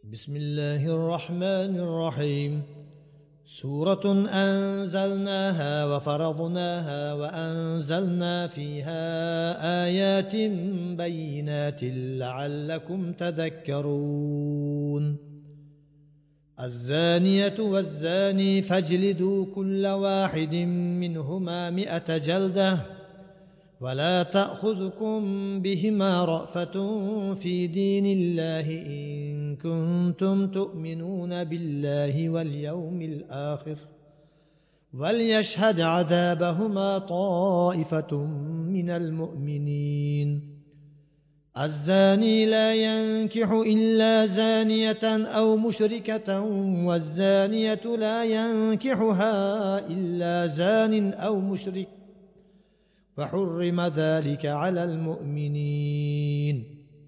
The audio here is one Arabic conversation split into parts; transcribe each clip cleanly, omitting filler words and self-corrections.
بسم الله الرحمن الرحيم. سورة أنزلناها وفرضناها وأنزلنا فيها آيات بينات لعلكم تذكرون. الزانية والزاني فاجلدوا كل واحد منهما 100 جلدة ولا تأخذكم بهما رأفة في دين الله إن كنتم تؤمنون بالله واليوم الآخر وليشهد عذابهما طائفة من المؤمنين. الزاني لا ينكح إلا زانية أو مشركة والزانية لا ينكحها إلا زان أو مشرك فحرم ذلك على المؤمنين.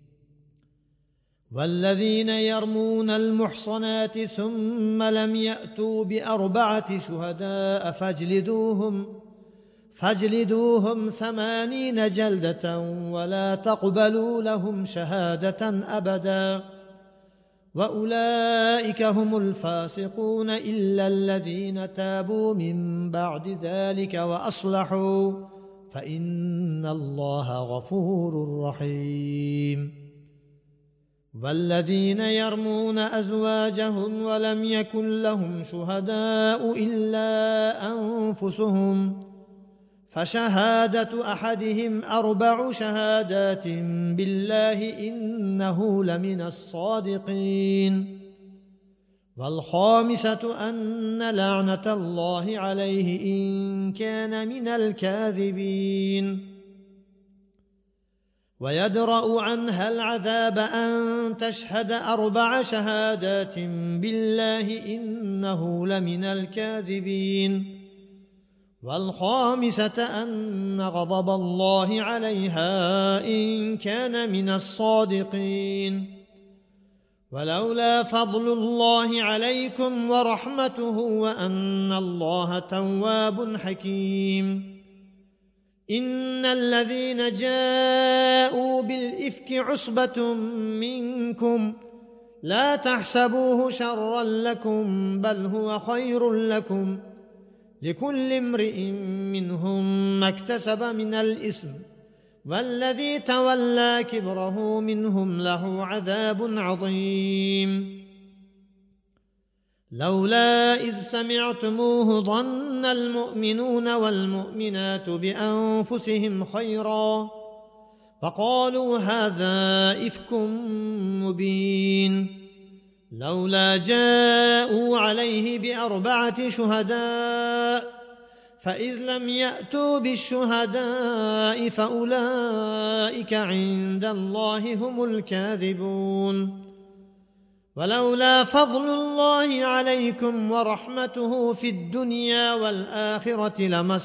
والذين يرمون المحصنات ثم لم يأتوا ب4 شهداء فاجلدوهم 80 جلدة ولا تقبلوا لهم شهادة أبدا وأولئك هم الفاسقون إلا الذين تابوا من بعد ذلك وأصلحوا فإن الله غفور رحيم. والذين يرمون أزواجهم ولم يكن لهم شهداء إلا أنفسهم فشهادة أحدهم 4 شهادات بالله إنه لمن الصادقين. والخامسة أن لعنة الله عليه إن كان من الكاذبين. ويدرأ عنها العذاب أن تشهد 4 شهادات بالله إنه لمن الكاذبين. والخامسة أن غضب الله عليها إن كان من الصادقين. ولولا فضل الله عليكم ورحمته وأن الله تواب حكيم. إن الذين جاءوا بالإفك عصبة منكم لا تحسبوه شرا لكم بل هو خير لكم لكل امرئ منهم ما اكتسب من الإثم والذي تولى كبره منهم له عذاب عظيم. لولا إذ سمعتموه ظن المؤمنون والمؤمنات بأنفسهم خيرا وقالوا هذا إفك مبين. لولا جاءوا عليه ب4 شهداء فإذ لم يأتوا بالشهداء فأولئك عند الله هم الكاذبون. ولولا فضل الله عليكم ورحمته في الدنيا والآخرة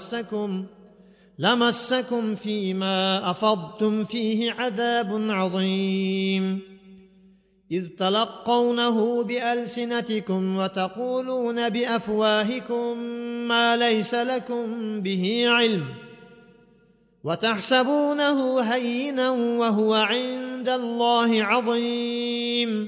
لمسكم فيما أفضتم فيه عذاب عظيم. إذ تلقونه بألسنتكم وتقولون بأفواهكم ما ليس لكم به علم وتحسبونه هينا وهو عند الله عظيم.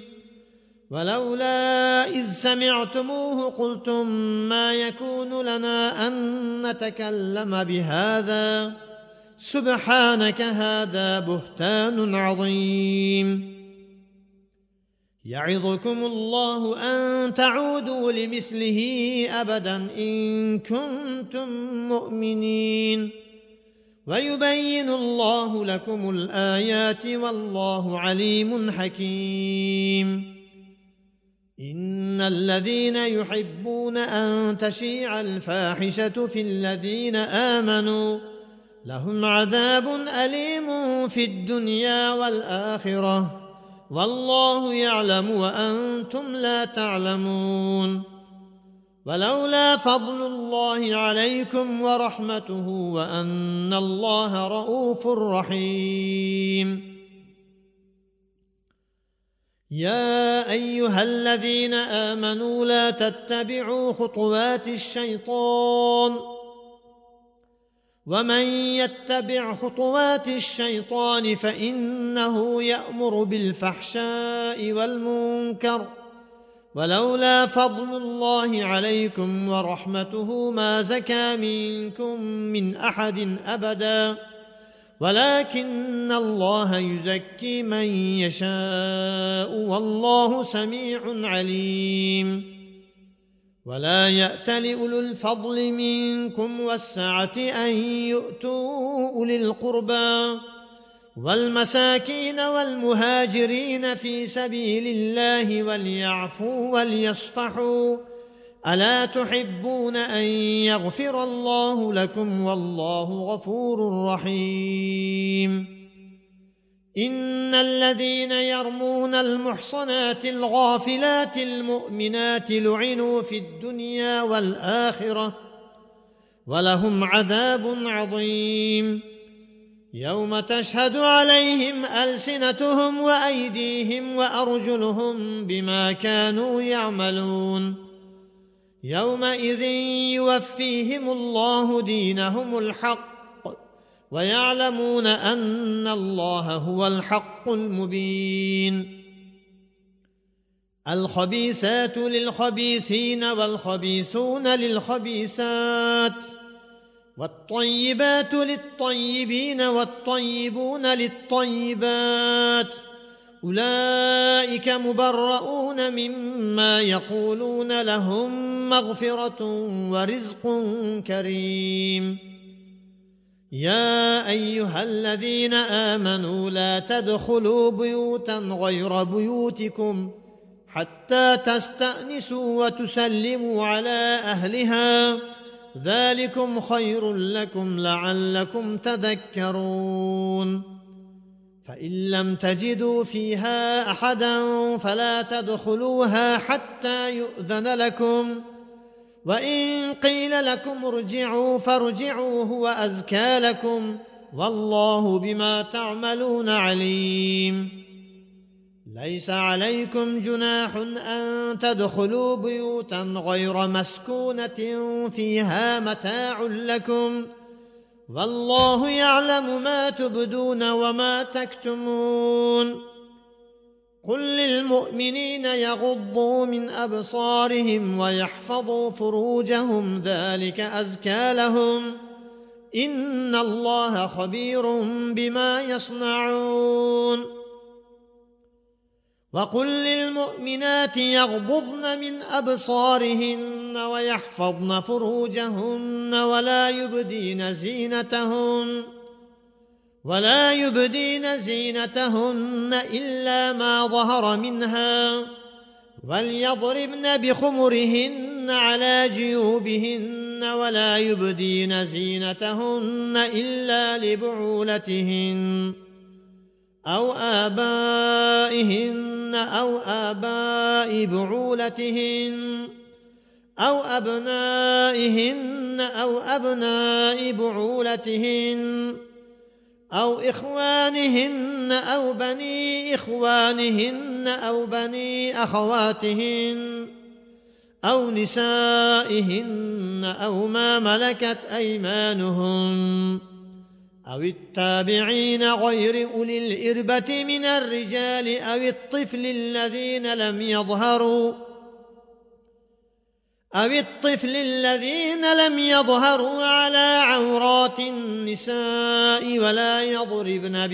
ولولا إذ سمعتموه قلتم ما يكون لنا أن نتكلم بهذا سبحانك هذا بهتان عظيم. يعظكم الله أن تعودوا لمثله أبدا إن كنتم مؤمنين ويبين الله لكم الآيات والله عليم حكيم. إن الذين يحبون أن تشيع الفاحشة في الذين آمنوا لهم عذاب أليم في الدنيا والآخرة والله يعلم وأنتم لا تعلمون. ولولا فضل الله عليكم ورحمته وأن الله رؤوف رحيم. يا أيها الذين آمنوا لا تتبعوا خطوات الشيطان ومن يتبع خطوات الشيطان فإنه يأمر بالفحشاء والمنكر ولولا فضل الله عليكم ورحمته ما زكى منكم من أحد أبدا ولكن الله يزكي من يشاء والله سميع عليم ولا يأتل أولو الفضل منكم والسعة أن يؤتوا أولي القربى والمساكين والمهاجرين في سبيل الله وليعفوا وليصفحوا ألا تحبون أن يغفر الله لكم والله غفور رحيم إن الذين يرمون المحصنات الغافلات المؤمنات لعنوا في الدنيا والآخرة ولهم عذاب عظيم يوم تشهد عليهم ألسنتهم وأيديهم وأرجلهم بما كانوا يعملون يومئذ يوفيهم الله دينهم الحق ويعلمون أن الله هو الحق المبين الخبيثات للخبيثين والخبيثون للخبيثات والطيبات للطيبين والطيبون للطيبات أولئك مبرؤون مما يقولون لهم مغفرة ورزق كريم يا أيها الذين آمنوا لا تدخلوا بيوتا غير بيوتكم حتى تستأنسوا وتسلموا على أهلها ذلكم خير لكم لعلكم تذكرون فإن لم تجدوا فيها أحدا فلا تدخلوها حتى يؤذن لكم وإن قيل لكم ارجعوا فارجعوا هو أزكى لكم والله بما تعملون عليم ليس عليكم جناح أن تدخلوا بيوتا غير مسكونة فيها متاع لكم والله يعلم ما تبدون وما تكتمون قل للمؤمنين يغضوا من أبصارهم ويحفظوا فروجهم ذلك أزكى لهم إن الله خبير بما يصنعون وقل للمؤمنات يغضضن من أبصارهن ويحفظن فروجهن ولا يبدين زينتهن إلا ما ظهر منها وليضربن بخمرهن على جيوبهن ولا يبدين زينتهن إلا لبعولتهن أو آبائهن أو آباء بعولتهن أو أبنائهن أو أبناء بعولتهن أو إخوانهن أو بني إخوانهن أو بني أخواتهن أو نسائهن أو ما ملكت أيمانهن أو التابعين غير أولي الإربة من الرجال أو الطفل الذين لم يظهروا على عورات النساء ولا يضربن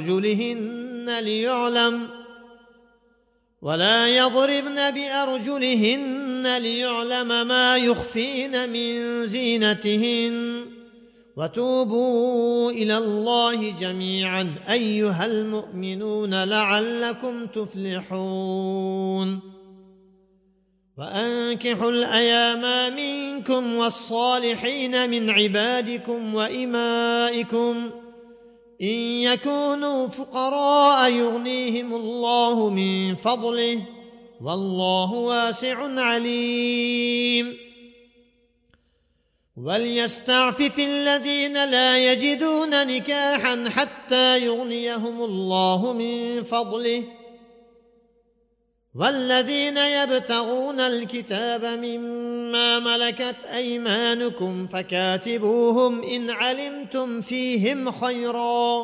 بأرجلهن ليعلم ما يخفين من زينتهن وتوبوا إلى الله جميعا أيها المؤمنون لعلكم تفلحون وأنكحوا الأيام منكم والصالحين من عبادكم وإمائكم إن يكونوا فقراء يغنيهم الله من فضله والله واسع عليم وليستعفف الذين لا يجدون نكاحا حتى يغنيهم الله من فضله والذين يبتغون الكتاب مما ملكت أيمانكم فكاتبوهم إن علمتم فيهم خيرا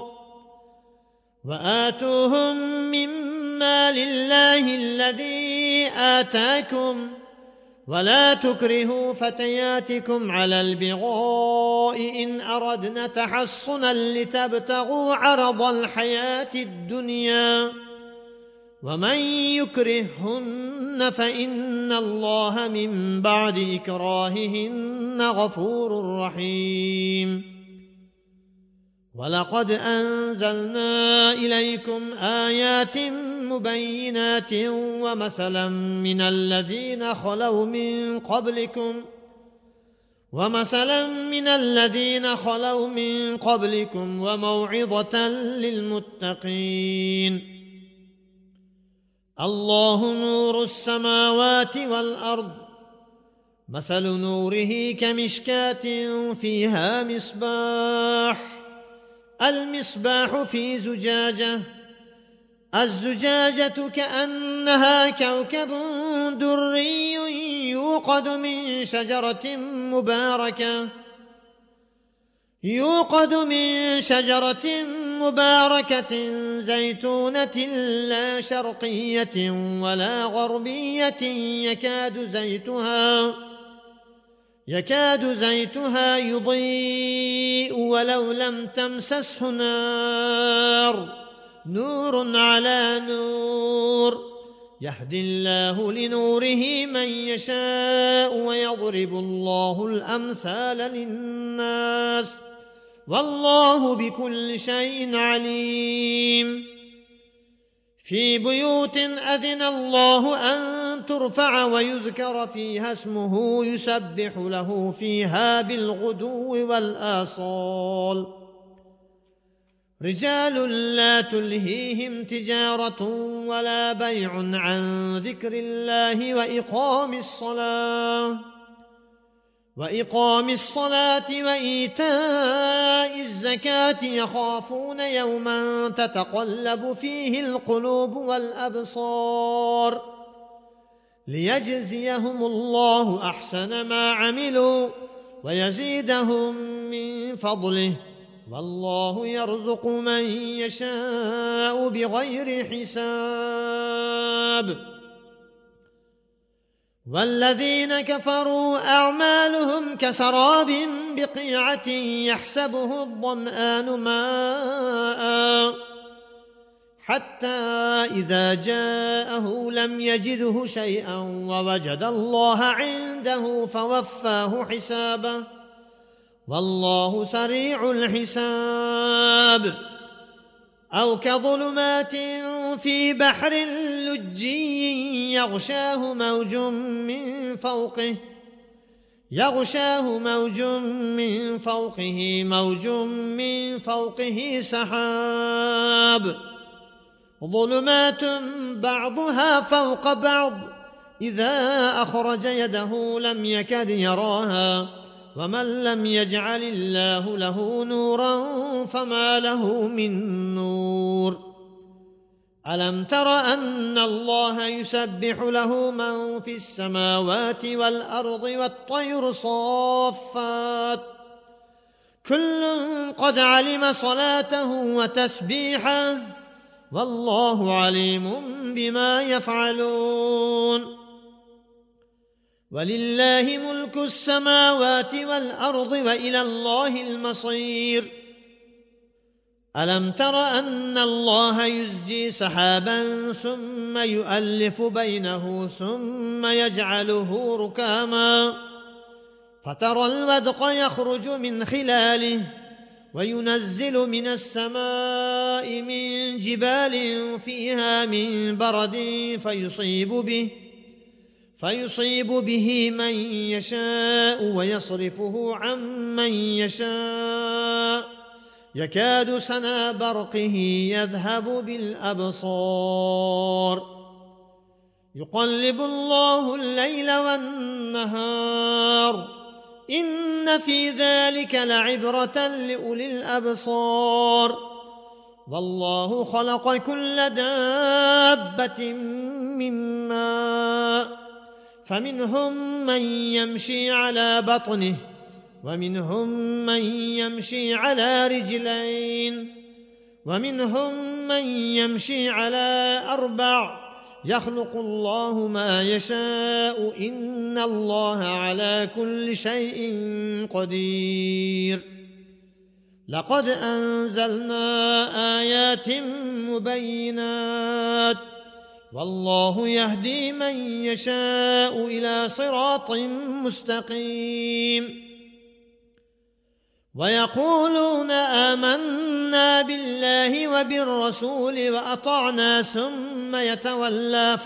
وآتوهم مما لله الذي آتاكم ولا تكرهوا فتياتكم على البغاء إن أردنا تحصنا لتبتغوا عرض الحياة الدنيا ومن يكرههن فإن الله من بعد إكراههن غفور رحيم ولقد أنزلنا إليكم آيات مبينات ومثلا من الذين خلوا من قبلكم وموعظة للمتقين الله نور السماوات والأرض مثل نوره كمشكاة فيها المصباح في زجاجة الزجاجة كأنها كوكب دري يوقد من شجرة مباركة زيتونة لا شرقية ولا غربية يكاد زيتها يضيء ولو لم تمسسه نور على نور يهدي الله لنوره من يشاء ويضرب الله الأمثال للناس والله بكل شيء عليم في بيوت أذن الله أن ترفع ويذكر فيها اسمه يسبح له فيها بالغدو والآصال رجال لا تلهيهم تجارة ولا بيع عن ذكر الله وإقام الصلاة وإيتاء الزكاة يخافون يوما تتقلب فيه القلوب والأبصار ليجزيهم الله أحسن ما عملوا ويزيدهم من فضله والله يرزق من يشاء بغير حساب والذين كفروا أعمالهم كسراب بقيعة يحسبه الظمآن ماء حتى إذا جاءه لم يجده شيئا ووجد الله عنده فوفاه حسابه والله سريع الحساب أو كظلمات في بحر لجي يغشاه موج من فوقه سحاب ظلمات بعضها فوق بعض إذا أخرج يده لم يكد يراها ومن لم يجعل الله له نورا فما له من نور ألم تر أن الله يسبح له من في السماوات والأرض والطير صافات كل قد علم صلاته وتسبيحه والله عليم بما يفعلون ولله ملك السماوات والأرض وإلى الله المصير ألم تر أن الله يزجي سحابا ثم يؤلف بينه ثم يجعله ركاما فترى الودق يخرج من خلاله وينزل من السماء من جبال فيها من برد فيصيب به من يشاء ويصرفه عن من يشاء يكاد سنا برقه يذهب بالأبصار يقلب الله الليل والنهار إن في ذلك لعبرة لأولي الأبصار والله خلق كل دابة من ماء فمنهم من يمشي على بطنه ومنهم من يمشي على رجلين ومنهم من يمشي على 4 يخلق الله ما يشاء إن الله على كل شيء قدير. لقد أنزلنا آيات مبينات والله يهدي من يشاء إلى صراط مستقيم. ويقولون آمنا بالله وبالرسول وأطعنا ثم يتولى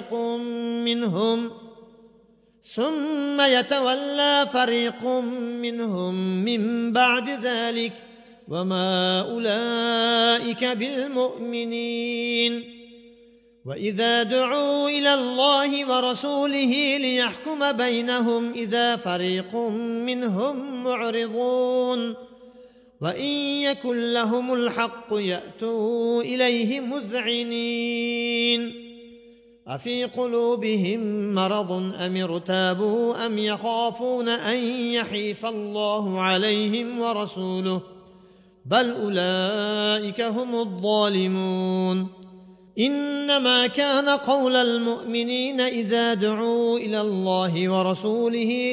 فريق منهم من بعد ذلك وما أولئك بالمؤمنين. وإذا دعوا إلى الله ورسوله ليحكم بينهم إذا فريق منهم معرضون وإن يكن لهم الحق يأتوا إليه مذعنين. أفي قلوبهم مرض أم ارتابوا أم يخافون أن يحيف الله عليهم ورسوله بل أولئك هم الظالمون. إنما كان قول المؤمنين إذا دعوا إلى الله ورسوله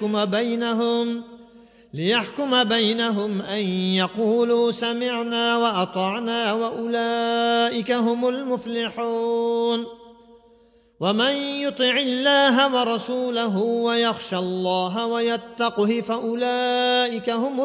ليحكم بينهم أن يقولوا سمعنا وأطعنا وأولئك هم المفلحون. ومن يطع الله ورسوله ويخشى الله ويتقه فأولئك هم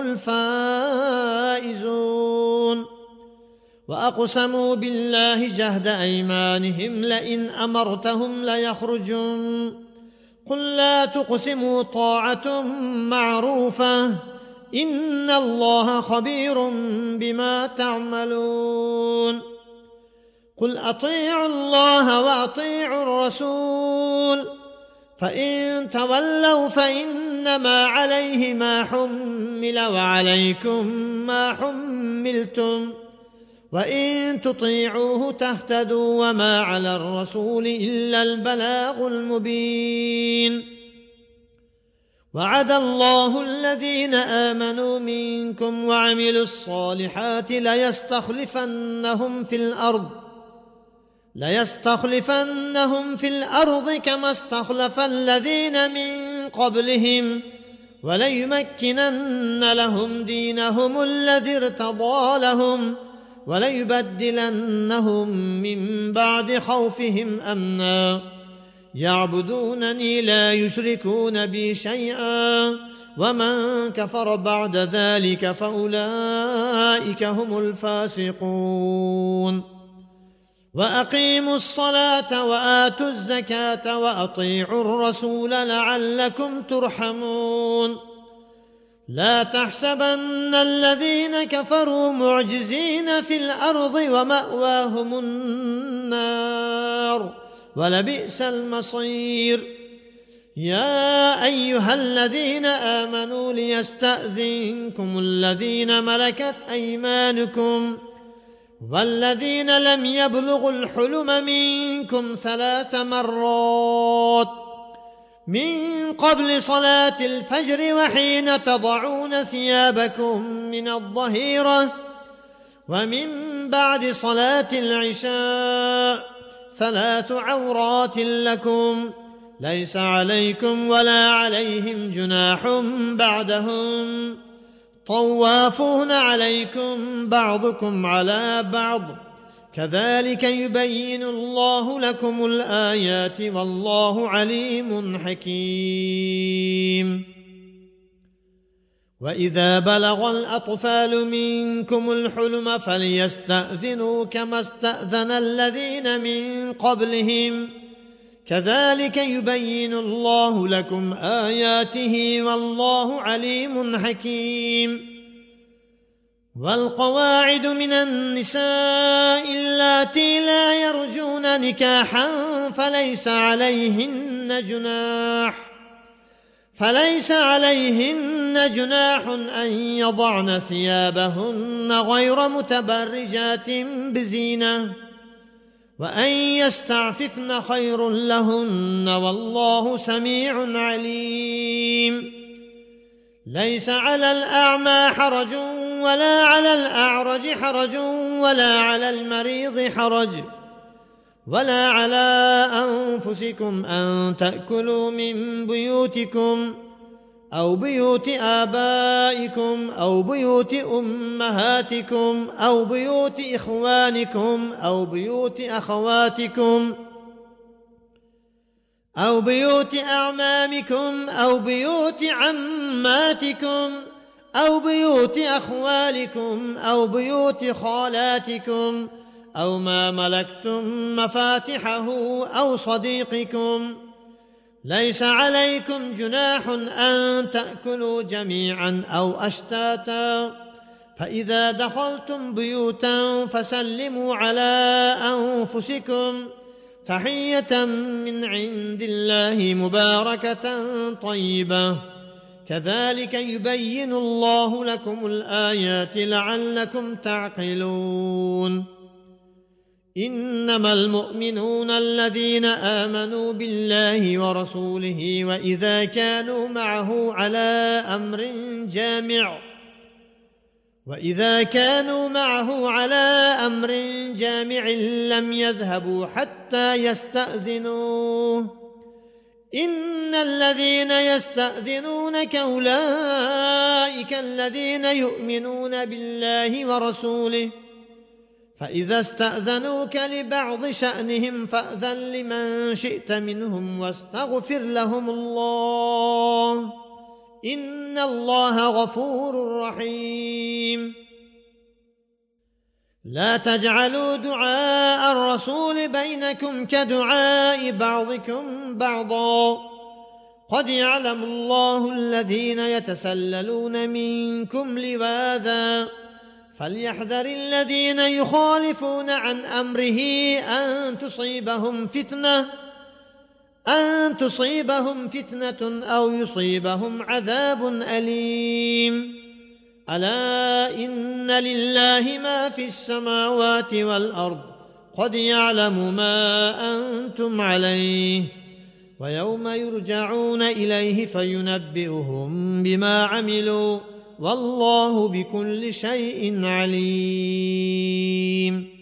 الفائزون. وأقسموا بالله جهد أيمانهم لئن أمرتهم ليخرجون قل لا تقسموا طاعة معروفة إن الله خبير بما تعملون. قل أطيعوا الله وأطيعوا الرسول فإن تولوا فإنما عليه ما حمل وعليكم ما حملتم وإن تطيعوه تهتدوا وما على الرسول إلا البلاغ المبين. وعد الله الذين آمنوا منكم وعملوا الصالحات ليستخلفنهم في الأرض كما استخلف الذين من قبلهم وليمكنن لهم دينهم الذي ارتضى لهم وليبدلنهم من بعد خوفهم أمنا يعبدونني لا يشركون بي شيئا ومن كفر بعد ذلك فأولئك هم الفاسقون. وأقيموا الصلاة وآتوا الزكاة وأطيعوا الرسول لعلكم ترحمون. لا تحسبن الذين كفروا معجزين في الأرض ومأواهم النار ولبئس المصير. يا أيها الذين آمنوا ليستأذنكم الذين ملكت أيمانكم والذين لم يبلغوا الحلم منكم 3 مرات من قبل صلاة الفجر وحين تضعون ثيابكم من الظهيرة ومن بعد صلاة العشاء 3 عورات لكم ليس عليكم ولا عليهم جناح بعدهم طوافون عليكم بعضكم على بعض كذلك يبين الله لكم الآيات والله عليم حكيم. وإذا بلغ الأطفال منكم الحلم فليستأذنوا كما استأذن الذين من قبلهم كذلك يبين الله لكم آياته والله عليم حكيم. والقواعد من النساء اللاتي لا يرجون نكاحا فليس عليهن جناح أن يضعن ثيابهن غير متبرجات بزينة وأن يستعففن خير لهن والله سميع عليم. ليس على الأعمى حرج ولا على الأعرج حرج ولا على المريض حرج ولا على أنفسكم أن تأكلوا من بيوتكم أو بيوت آبائكم أو بيوت أمهاتكم أو بيوت إخوانكم أو بيوت أخواتكم أو بيوت أعمامكم أو بيوت عماتكم أو بيوت أخوالكم أو بيوت خالاتكم أو ما ملكتم مفاتحه أو صديقكم. ليس عليكم جناح أن تأكلوا جميعا أو أشتاتا، فإذا دخلتم بيوتا فسلموا على أنفسكم تحية من عند الله مباركة طيبة. كذلك يبين الله لكم الآيات لعلكم تعقلون. إنما المؤمنون الذين آمنوا بالله ورسوله وإذا كانوا معه على أمر جامع لم يذهبوا حتى يستأذنوه. إن الذين يستأذنونك أولئك الذين يؤمنون بالله ورسوله، فإذا استأذنوك لبعض شأنهم فأذن لمن شئت منهم واستغفر لهم الله، إن الله غفور رحيم. لا تجعلوا دعاء الرسول بينكم كدعاء بعضكم بعضا، قد يعلم الله الذين يتسللون منكم لواذا، فليحذر الذين يخالفون عن أمره أن تصيبهم فتنة أو يصيبهم عذاب أليم. ألا إن لله ما في السماوات والأرض، قد يعلم ما أنتم عليه، ويوم يرجعون إليه فينبئهم بما عملوا، والله بكل شيء عليم.